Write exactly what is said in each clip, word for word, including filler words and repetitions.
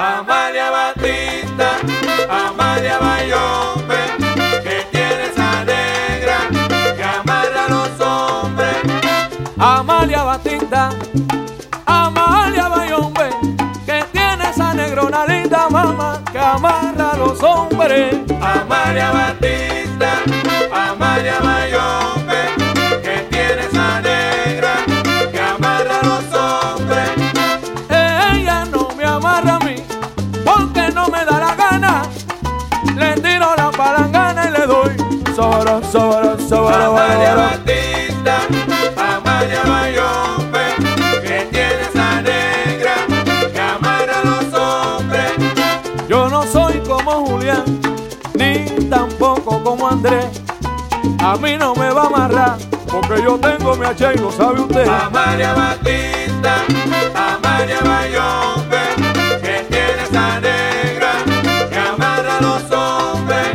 Amalia Batista, Amalia Bayombe, que tiene esa negra que amarra a los hombres. Amalia Batista, Amalia Bayombe, que tiene esa negrona linda mamá que amarra a los hombres. Amalia Batista, Amalia Bayombe, que tiene esa negra que amarra a los hombres. Ella no me amarra a mí porque no me da la gana. Le tiro la palangana y le doy sobra, sobra, sobra. Amalia Batista, Amalia Bayombe, que tiene esa negra que amarra a los hombres. Yo no soy como Julián, ni tampoco como Andrés. A mí no me va a amarrar, porque yo tengo mi hacha y lo sabe usted. Amalia Batista, Amalia Bayombe, que tiene esa negra que amarra a los hombres.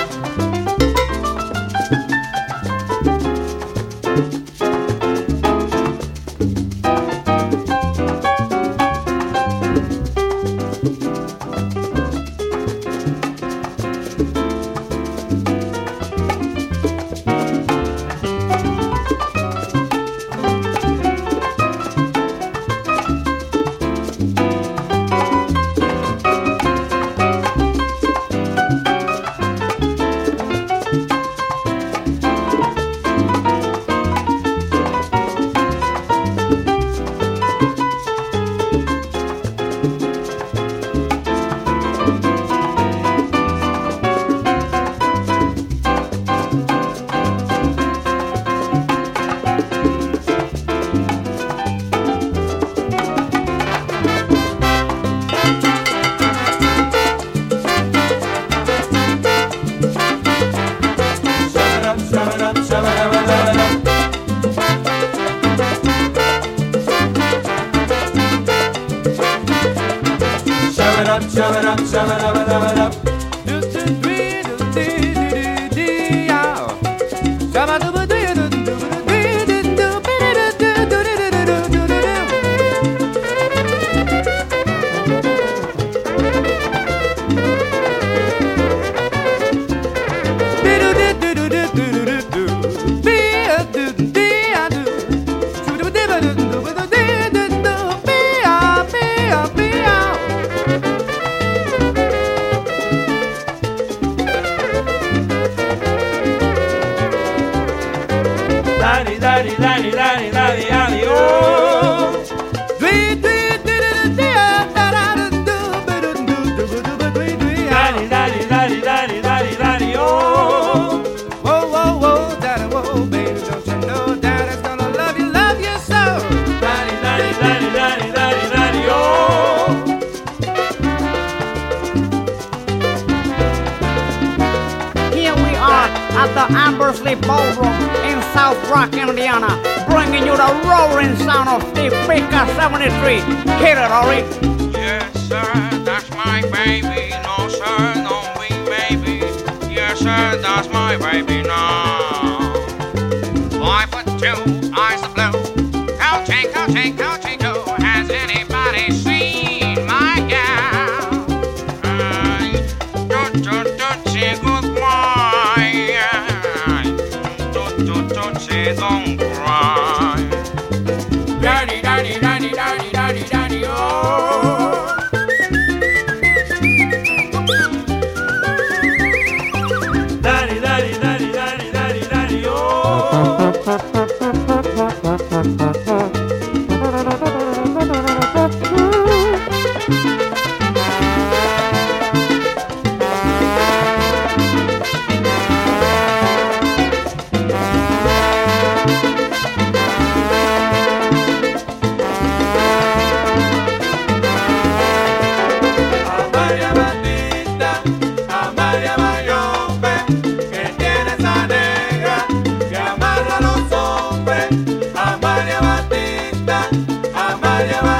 Daddy, daddy, daddy, daddy, daddy, daddy, oh. Daddy, daddy, daddy, daddy, daddy, daddy, oh. Whoa, whoa, whoa, daddy, whoa, baby, don't you know daddy's gonna love you, love you so. Daddy, daddy, daddy, daddy, daddy, daddy, oh. Here we are at the Ambersley Ballroom in South Rock, Indiana, bringing you the roaring sound of Steve Baker seventy-three. Hit it, Ori. Yes, sir, that's my baby. No, sir, don't be baby. Yes, sir, that's my baby now. Five foot two, eyes of blue. Coaching, coaching, coaching, too. Has anybody seen my gal? Uh, don't, don't, don't say goodbye. Don't, don't, don't say don't cry. Daddy, daddy, daddy, daddy, daddy, daddy, oh. Daddy, daddy, daddy, daddy, daddy, daddy, oh. Amalia Batista, Amalia Bayombe, que tiene esa negra que amarra a los hombres. Amalia Batista, Amalia Bayombe.